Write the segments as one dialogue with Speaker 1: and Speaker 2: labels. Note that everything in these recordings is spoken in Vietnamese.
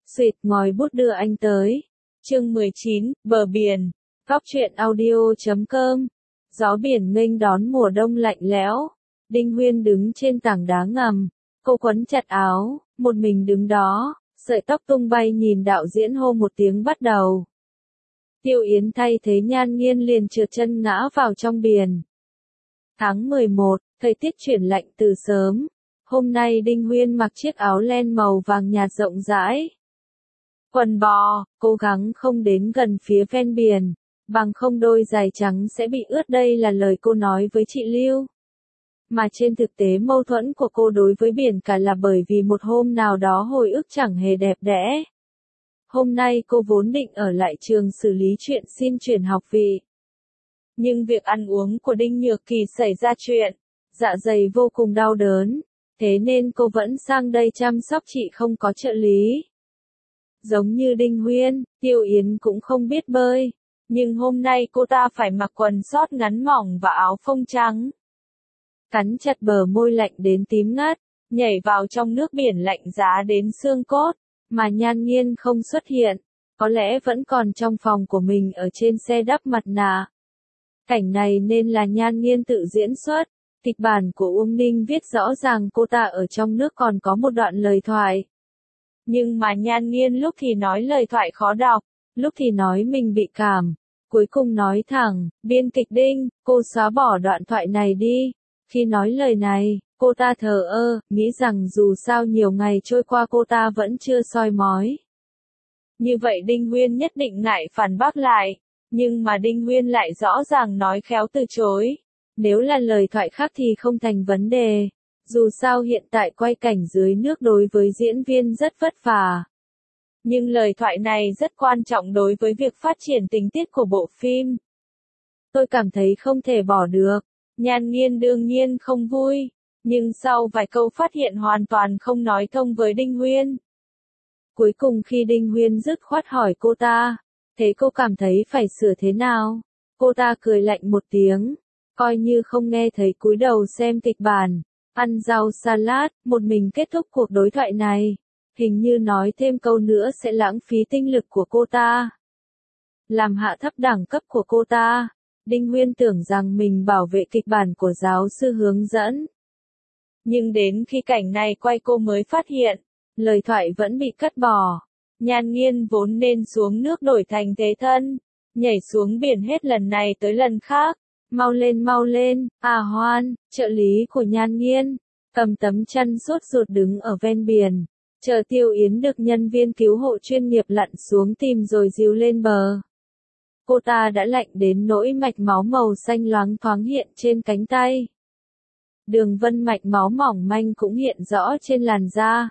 Speaker 1: Xuyệt ngòi bút đưa anh tới. Chương 19, bờ biển. Góc truyện audio.com. Gió biển nghênh đón mùa đông lạnh lẽo. Đinh Huyên đứng trên tảng đá ngầm. Cô quấn chặt áo, một mình đứng đó, sợi tóc tung bay nhìn đạo diễn hô một tiếng bắt đầu. Tiêu Yến thay thế Nhan Nghiên liền trượt chân ngã vào trong biển. Tháng 11, thời tiết chuyển lạnh từ sớm. Hôm nay Đinh Huyên mặc chiếc áo len màu vàng nhạt rộng rãi. Quần bò, cố gắng không đến gần phía ven biển, bằng không đôi giày trắng sẽ bị ướt, đây là lời cô nói với chị Lưu. Mà trên thực tế mâu thuẫn của cô đối với biển cả là bởi vì một hôm nào đó hồi ức chẳng hề đẹp đẽ. Hôm nay cô vốn định ở lại trường xử lý chuyện xin chuyển học vị. Nhưng việc ăn uống của Đinh Nhược Kỳ xảy ra chuyện, dạ dày vô cùng đau đớn, thế nên cô vẫn sang đây chăm sóc chị không có trợ lý. Giống như Đinh Huyên, Tiêu Yến cũng không biết bơi, nhưng hôm nay cô ta phải mặc quần sót ngắn mỏng và áo phông trắng. Cắn chặt bờ môi lạnh đến tím ngắt, nhảy vào trong nước biển lạnh giá đến xương cốt, mà Nhan Nghiên không xuất hiện, có lẽ vẫn còn trong phòng của mình ở trên xe đắp mặt nạ. Cảnh này nên là Nhan Nghiên tự diễn xuất, kịch bản của Uông Ninh viết rõ ràng cô ta ở trong nước còn có một đoạn lời thoại. Nhưng mà Nhan Nghiên lúc thì nói lời thoại khó đọc, lúc thì nói mình bị cảm, cuối cùng nói thẳng, biên kịch Đinh, cô xóa bỏ đoạn thoại này đi. Khi nói lời này, cô ta thờ ơ, nghĩ rằng dù sao nhiều ngày trôi qua cô ta vẫn chưa soi mói. Như vậy Đinh Huyên nhất định ngại phản bác lại, nhưng mà Đinh Huyên lại rõ ràng nói khéo từ chối. Nếu là lời thoại khác thì không thành vấn đề, dù sao hiện tại quay cảnh dưới nước đối với diễn viên rất vất vả. Nhưng lời thoại này rất quan trọng đối với việc phát triển tình tiết của bộ phim. Tôi cảm thấy không thể bỏ được. Nhan Nghiên đương nhiên không vui, nhưng sau vài câu phát hiện hoàn toàn không nói thông với Đinh Huyên. Cuối cùng khi Đinh Huyên dứt khoát hỏi cô ta, thế cô cảm thấy phải sửa thế nào? Cô ta cười lạnh một tiếng, coi như không nghe thấy, cúi đầu xem kịch bản, ăn rau salad, một mình kết thúc cuộc đối thoại này. Hình như nói thêm câu nữa sẽ lãng phí tinh lực của cô ta, làm hạ thấp đẳng cấp của cô ta. Đinh Huyên tưởng rằng mình bảo vệ kịch bản của giáo sư hướng dẫn. Nhưng đến khi cảnh này quay cô mới phát hiện, lời thoại vẫn bị cắt bỏ. Nhan Nghiên vốn nên xuống nước đổi thành thế thân, nhảy xuống biển hết lần này tới lần khác. Mau lên, à Hoan, trợ lý của Nhan Nghiên, cầm tấm chăn sốt ruột đứng ở ven biển, chờ Tiêu Yến được nhân viên cứu hộ chuyên nghiệp lặn xuống tìm rồi dìu lên bờ. Cô ta đã lạnh đến nỗi mạch máu màu xanh loáng thoáng hiện trên cánh tay. Đường vân mạch máu mỏng manh cũng hiện rõ trên làn da.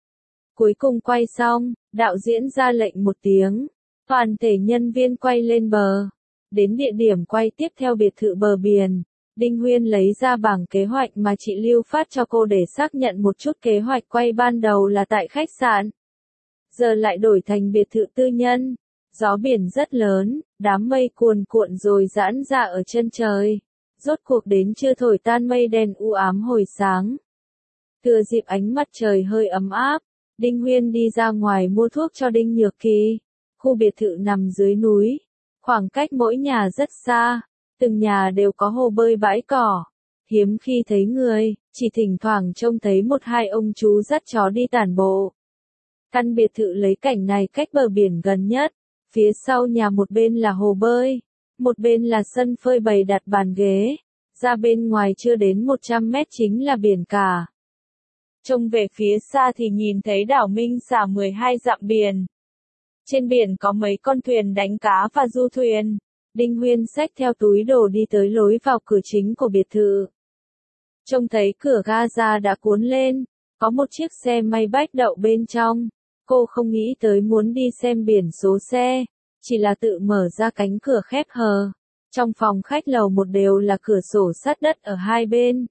Speaker 1: Cuối cùng quay xong, đạo diễn ra lệnh một tiếng, toàn thể nhân viên quay lên bờ. Đến địa điểm quay tiếp theo biệt thự bờ biển, Đinh Huyên lấy ra bảng kế hoạch mà chị Lưu phát cho cô để xác nhận một chút. Kế hoạch quay ban đầu là tại khách sạn, giờ lại đổi thành biệt thự tư nhân. Gió biển rất lớn, đám mây cuồn cuộn rồi giãn ra ở chân trời. Rốt cuộc đến trưa thổi tan mây đen u ám hồi sáng. Thừa dịp ánh mặt trời hơi ấm áp, Đinh Huyên đi ra ngoài mua thuốc cho Đinh Nhược Kỳ. Khu biệt thự nằm dưới núi, khoảng cách mỗi nhà rất xa, từng nhà đều có hồ bơi bãi cỏ. Hiếm khi thấy người, chỉ thỉnh thoảng trông thấy một hai ông chú dắt chó đi tản bộ. Căn biệt thự lấy cảnh này cách bờ biển gần nhất. Phía sau nhà một bên là hồ bơi, một bên là sân phơi bày đặt bàn ghế, ra bên ngoài chưa đến 100 mét chính là biển cả. Trông về phía xa thì nhìn thấy đảo Minh Xà 12 dặm biển. Trên biển có mấy con thuyền đánh cá và du thuyền. Đinh Huyên xách theo túi đồ đi tới lối vào cửa chính của biệt thự. Trông thấy cửa ga ra đã cuốn lên, có một chiếc xe may bách đậu bên trong. Cô không nghĩ tới muốn đi xem biển số xe, chỉ là tự mở ra cánh cửa khép hờ. Trong phòng khách lầu một đều là cửa sổ sát đất ở hai bên.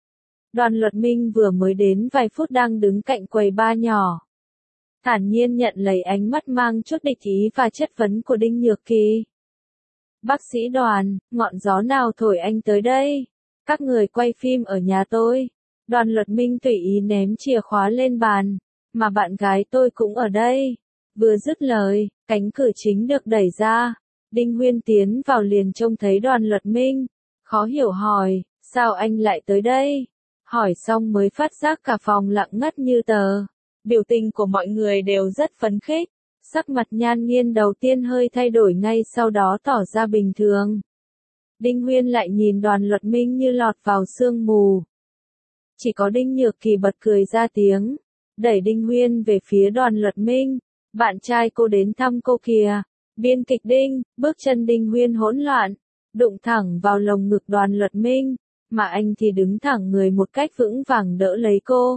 Speaker 1: Đoàn Luật Minh vừa mới đến vài phút đang đứng cạnh quầy bar nhỏ. Thản nhiên nhận lấy ánh mắt mang chút địch ý và chất vấn của Đinh Nhược Kỳ. Bác sĩ Đoàn, ngọn gió nào thổi anh tới đây? Các người quay phim ở nhà tôi. Đoàn Luật Minh tùy ý ném chìa khóa lên bàn. Mà bạn gái tôi cũng ở đây. Vừa dứt lời, cánh cửa chính được đẩy ra. Đinh Huyên tiến vào liền trông thấy Đoàn Luật Minh. Khó hiểu hỏi, sao anh lại tới đây? Hỏi xong mới phát giác cả phòng lặng ngắt như tờ. Biểu tình của mọi người đều rất phấn khích. Sắc mặt Nhan Nghiên đầu tiên hơi thay đổi ngay sau đó tỏ ra bình thường. Đinh Huyên lại nhìn Đoàn Luật Minh như lọt vào sương mù. Chỉ có Đinh Nhược Kỳ bật cười ra tiếng, đẩy Đinh Huyên về phía Đoàn Luật Minh. Bạn trai cô đến thăm cô kìa. Biên kịch Đinh, bước chân Đinh Huyên hỗn loạn, đụng thẳng vào lồng ngực Đoàn Luật Minh, mà anh thì đứng thẳng người một cách vững vàng đỡ lấy cô.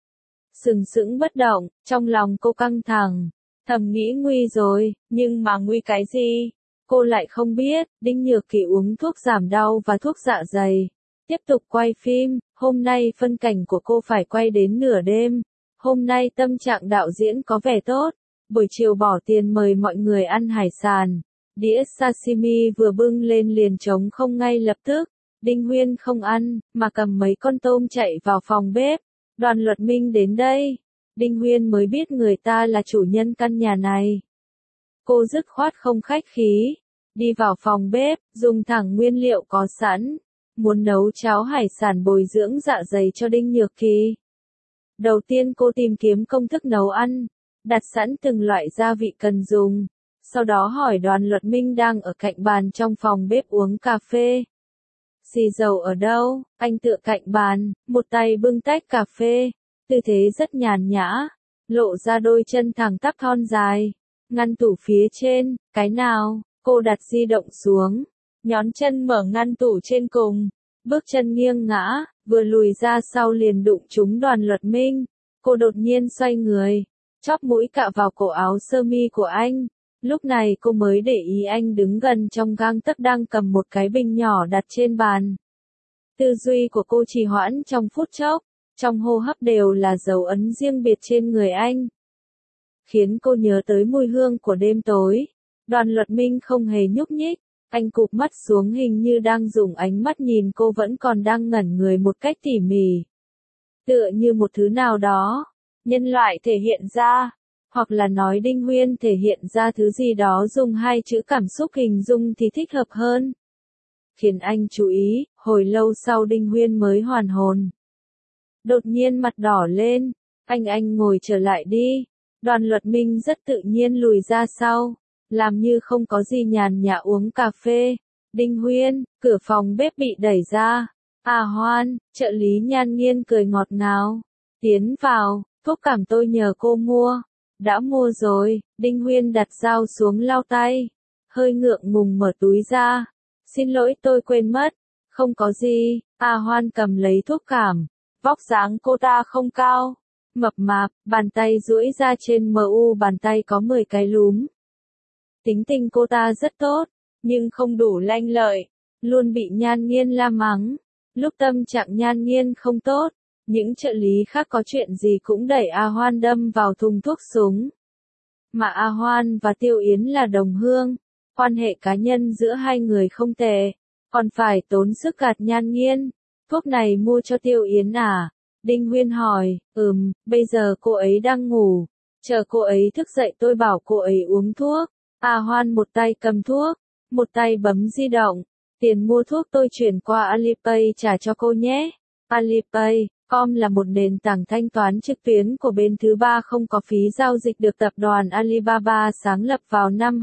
Speaker 1: Sừng sững bất động, trong lòng cô căng thẳng, thầm nghĩ nguy rồi, nhưng mà nguy cái gì? Cô lại không biết. Đinh Nhược Kỳ uống thuốc giảm đau và thuốc dạ dày. Tiếp tục quay phim, hôm nay phân cảnh của cô phải quay đến nửa đêm. Hôm nay tâm trạng đạo diễn có vẻ tốt. Buổi chiều bỏ tiền mời mọi người ăn hải sản. Đĩa sashimi vừa bưng lên liền trống không ngay lập tức. Đinh Huyên không ăn, mà cầm mấy con tôm chạy vào phòng bếp. Đoàn Luật Minh đến đây. Đinh Huyên mới biết người ta là chủ nhân căn nhà này. Cô dứt khoát không khách khí. Đi vào phòng bếp, dùng thẳng nguyên liệu có sẵn. Muốn nấu cháo hải sản bồi dưỡng dạ dày cho Đinh Nhược Kỳ. Đầu tiên cô tìm kiếm công thức nấu ăn. Đặt sẵn từng loại gia vị cần dùng. Sau đó hỏi Đoàn Luật Minh đang ở cạnh bàn trong phòng bếp uống cà phê. Xì dầu ở đâu? Anh tựa cạnh bàn, một tay bưng tách cà phê. Tư thế rất nhàn nhã, lộ ra đôi chân thẳng tắp thon dài. Ngăn tủ phía trên, cái nào? Cô đặt di động xuống, nhón chân mở ngăn tủ trên cùng. Bước chân nghiêng ngã, vừa lùi ra sau liền đụng trúng Đoàn Luật Minh. Cô đột nhiên xoay người, chóp mũi cạ vào cổ áo sơ mi của anh. Lúc này cô mới để ý anh đứng gần trong gang tấc đang cầm một cái bình nhỏ đặt trên bàn. Tư duy của cô trì hoãn trong phút chốc, trong hô hấp đều là dấu ấn riêng biệt trên người anh. Khiến cô nhớ tới mùi hương của đêm tối. Đoàn Luật Minh không hề nhúc nhích, anh cụp mắt xuống hình như đang dùng ánh mắt nhìn cô vẫn còn đang ngẩn người một cách tỉ mỉ. Tựa như một thứ nào đó, nhân loại thể hiện ra. Hoặc là nói Đinh Huyên thể hiện ra thứ gì đó dùng hai chữ cảm xúc hình dung thì thích hợp hơn. Khiến anh chú ý, hồi lâu sau Đinh Huyên mới hoàn hồn. Đột nhiên mặt đỏ lên, anh ngồi trở lại đi. Đoàn Luật Minh rất tự nhiên lùi ra sau, làm như không có gì nhàn nhã uống cà phê. Đinh Huyên, cửa phòng bếp bị đẩy ra. À Hoan, trợ lý Nhan Nghiên cười ngọt ngào. Tiến vào, thuốc cảm tôi nhờ cô mua. Đã mua rồi. Đinh Huyên đặt dao xuống lau tay. Hơi ngượng ngùng mở túi ra. Xin lỗi tôi quên mất. Không có gì. À Hoan cầm lấy thuốc cảm. Vóc dáng cô ta không cao. Mập mạp, bàn tay duỗi ra trên mu bàn tay có 10 cái lúm. Tính tình cô ta rất tốt, nhưng không đủ lanh lợi. Luôn bị Nhan Nghiên la mắng. Lúc tâm trạng Nhan Nghiên không tốt, những trợ lý khác có chuyện gì cũng đẩy A Hoan đâm vào thùng thuốc súng. Mà A Hoan và Tiêu Yến là đồng hương, quan hệ cá nhân giữa hai người không tệ, còn phải tốn sức gạt Nhan Nghiên. Thuốc này mua cho Tiêu Yến à? Đinh Huyên hỏi. Bây giờ cô ấy đang ngủ, chờ cô ấy thức dậy tôi bảo cô ấy uống thuốc. A Hoan một tay cầm thuốc, một tay bấm di động. Tiền mua thuốc tôi chuyển qua Alipay trả cho cô nhé. Alipay.com là một nền tảng thanh toán trực tuyến của bên thứ ba không có phí giao dịch được tập đoàn Alibaba sáng lập vào năm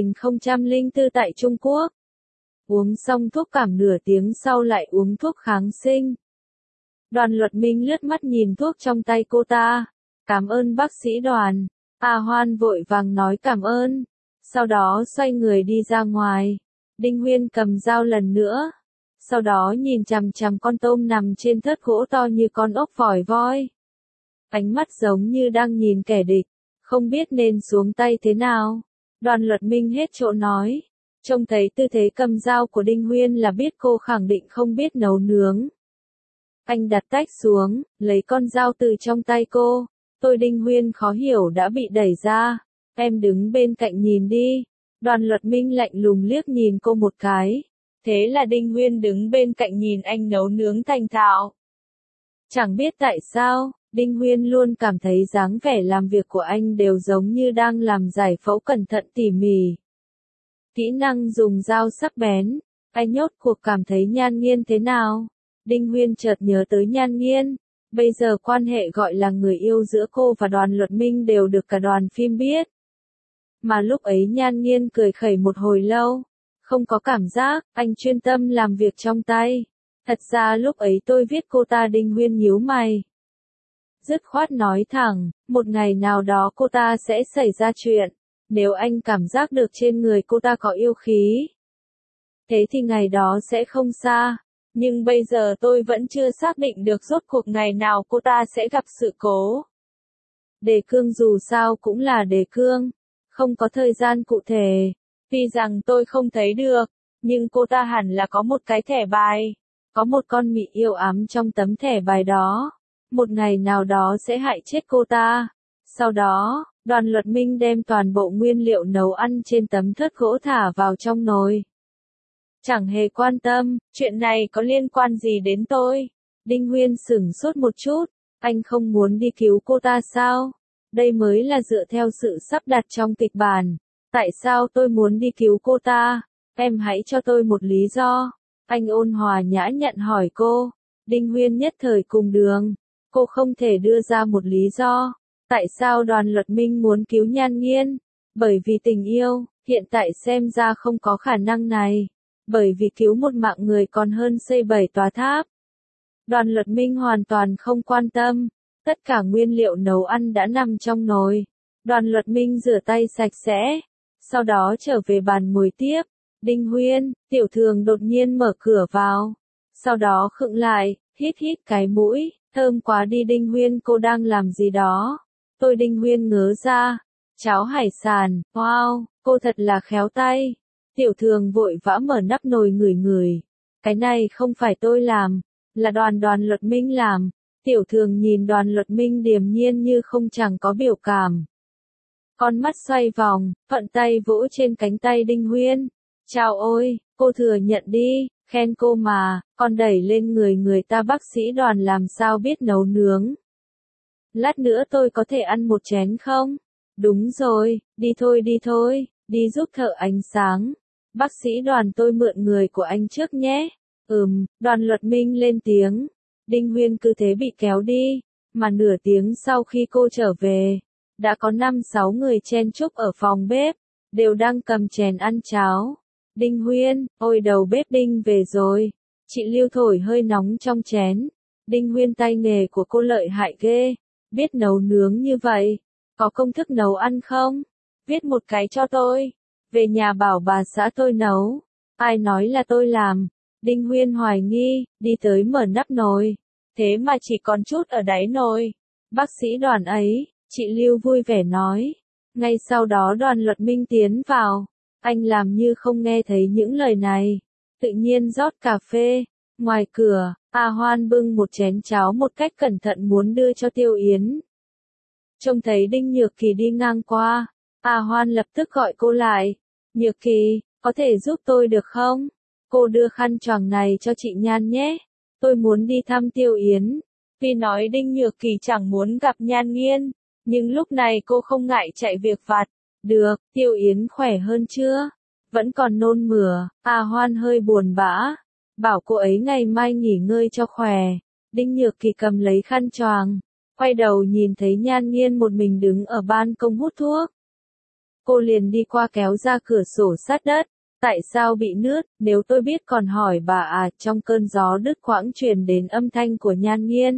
Speaker 1: 2004 tại Trung Quốc. Uống xong thuốc cảm nửa tiếng sau lại uống thuốc kháng sinh. Đoàn Luật Minh lướt mắt nhìn thuốc trong tay cô ta. Cảm ơn bác sĩ Đoàn. A Hoan vội vàng nói cảm ơn. Sau đó xoay người đi ra ngoài. Đinh Huyên cầm dao lần nữa. Sau đó nhìn chằm chằm con tôm nằm trên thớt gỗ to như con ốc vòi voi. Ánh mắt giống như đang nhìn kẻ địch, không biết nên xuống tay thế nào. Đoàn Luật Minh hết chỗ nói. Trông thấy tư thế cầm dao của Đinh Huyên là biết cô khẳng định không biết nấu nướng. Anh đặt tách xuống, lấy con dao từ trong tay cô. Tôi Đinh Huyên khó hiểu đã bị đẩy ra. Em đứng bên cạnh nhìn đi. Đoàn Luật Minh lạnh lùng liếc nhìn cô một cái. Thế là Đinh Huyên đứng bên cạnh nhìn anh nấu nướng thành thạo. Chẳng biết tại sao, Đinh Huyên luôn cảm thấy dáng vẻ làm việc của anh đều giống như đang làm giải phẫu cẩn thận tỉ mỉ. Kỹ năng dùng dao sắc bén, anh nhốt cuộc cảm thấy Nhan Nghiên thế nào? Đinh Huyên chợt nhớ tới Nhan Nghiên, bây giờ quan hệ gọi là người yêu giữa cô và Đoàn Luật Minh đều được cả đoàn phim biết. Mà lúc ấy Nhan Nghiên cười khẩy một hồi lâu, không có cảm giác, anh chuyên tâm làm việc trong tay. Thật ra lúc ấy tôi viết cô ta. Đinh Huyên nhíu mày. Dứt khoát nói thẳng, một ngày nào đó cô ta sẽ xảy ra chuyện, nếu anh cảm giác được trên người cô ta có yêu khí. Thế thì ngày đó sẽ không xa, nhưng bây giờ tôi vẫn chưa xác định được rốt cuộc ngày nào cô ta sẽ gặp sự cố. Đề cương dù sao cũng là đề cương, không có thời gian cụ thể, tuy rằng tôi không thấy được, nhưng cô ta hẳn là có một cái thẻ bài, có một con mị yêu ám trong tấm thẻ bài đó. Một ngày nào đó sẽ hại chết cô ta. Sau đó, Đoàn Luật Minh đem toàn bộ nguyên liệu nấu ăn trên tấm thớt gỗ thả vào trong nồi. Chẳng hề quan tâm, chuyện này có liên quan gì đến tôi? Đinh Huyên sửng sốt một chút, anh không muốn đi cứu cô ta sao? Đây mới là dựa theo sự sắp đặt trong kịch bản. Tại sao tôi muốn đi cứu cô ta? Em hãy cho tôi một lý do. Anh ôn hòa nhã nhặn hỏi cô. Đinh Huyên nhất thời cùng đường. Cô không thể đưa ra một lý do. Tại sao Đoàn Luật Minh muốn cứu Nhan Nghiên? Bởi vì tình yêu, hiện tại xem ra không có khả năng này. Bởi vì cứu một mạng người còn hơn xây 7 tòa tháp. Đoàn Luật Minh hoàn toàn không quan tâm. Tất cả nguyên liệu nấu ăn đã nằm trong nồi. Đoàn Luật Minh rửa tay sạch sẽ. Sau đó trở về bàn ngồi tiếp. Đinh Huyên, Tiểu Thường đột nhiên mở cửa vào. Sau đó khựng lại, hít hít cái mũi. Thơm quá đi. Đinh Huyên, cô đang làm gì đó? Tôi. Đinh Huyên ngớ ra. Cháo hải sản, wow, cô thật là khéo tay. Tiểu Thường vội vã mở nắp nồi ngửi ngửi. Cái này không phải tôi làm, là Đoàn Luật Minh làm. Tiểu Thường nhìn Đoàn Luật Minh điềm nhiên như không chẳng có biểu cảm. Con mắt xoay vòng, thuận tay vỗ trên cánh tay Đinh Huyên. Chào ôi, cô thừa nhận đi, khen cô mà, con đẩy lên người ta. Bác sĩ Đoàn làm sao biết nấu nướng. Lát nữa tôi có thể ăn một chén không? Đúng rồi, đi thôi, đi giúp thợ ánh sáng. Bác sĩ Đoàn, tôi mượn người của anh trước nhé. Đoàn Luật Minh lên tiếng. Đinh Huyên cứ thế bị kéo đi, mà nửa tiếng sau khi cô trở về, đã có 5-6 người chen chúc ở phòng bếp, đều đang cầm chén ăn cháo. Đinh Huyên, ôi đầu bếp Đinh về rồi. Chị Lưu thổi hơi nóng trong chén. Đinh Huyên, tay nghề của cô lợi hại ghê, biết nấu nướng như vậy, có công thức nấu ăn không? Viết một cái cho tôi, về nhà bảo bà xã tôi nấu. Ai nói là tôi làm? Đinh Huyên hoài nghi, đi tới mở nắp nồi. Thế mà chỉ còn chút ở đáy nồi. Bác sĩ Đoàn ấy, chị Lưu vui vẻ nói. Ngay sau đó Đoàn Luật Minh tiến vào. Anh làm như không nghe thấy những lời này. Tự nhiên rót cà phê. Ngoài cửa, A Hoan bưng một chén cháo một cách cẩn thận muốn đưa cho Tiêu Yến. Trông thấy Đinh Nhược Kỳ đi ngang qua, A Hoan lập tức gọi cô lại. Nhược Kỳ, có thể giúp tôi được không? Cô đưa khăn choàng này cho chị Nhan nhé. Tôi muốn đi thăm Tiêu Yến. Tuy nói Đinh Nhược Kỳ chẳng muốn gặp Nhan Nghiên, nhưng lúc này cô không ngại chạy việc vặt. Được, Tiêu Yến khỏe hơn chưa? Vẫn còn nôn mửa. A Hoan hơi buồn bã. Bảo cô ấy ngày mai nghỉ ngơi cho khỏe. Đinh Nhược Kỳ cầm lấy khăn choàng, quay đầu nhìn thấy Nhan Nghiên một mình đứng ở ban công hút thuốc. Cô liền đi qua kéo ra cửa sổ sát đất. Tại sao bị nứt? Nếu tôi biết còn hỏi bà à. Trong cơn gió đứt quãng truyền đến âm thanh của Nhan Nghiên.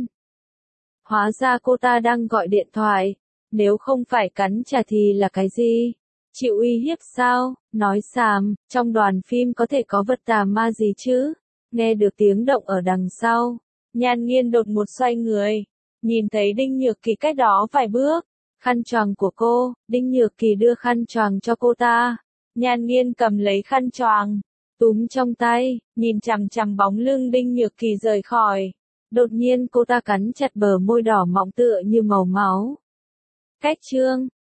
Speaker 1: Hóa ra cô ta đang gọi điện thoại. Nếu không phải cắn trả thì là cái gì? Chịu uy hiếp sao? Nói xàm, trong đoàn phim có thể có vật tà ma gì chứ? Nghe được tiếng động ở đằng sau, Nhan Nghiên đột một xoay người, nhìn thấy Đinh Nhược Kỳ cách đó vài bước. Khăn choàng của cô. Đinh Nhược Kỳ đưa khăn choàng cho cô ta. Nhan Nghiên cầm lấy khăn choàng, túm trong tay, nhìn chằm chằm bóng lưng Đinh Nhược Kỳ rời khỏi. Đột nhiên cô ta cắn chặt bờ môi đỏ mọng tựa như màu máu. Cách chương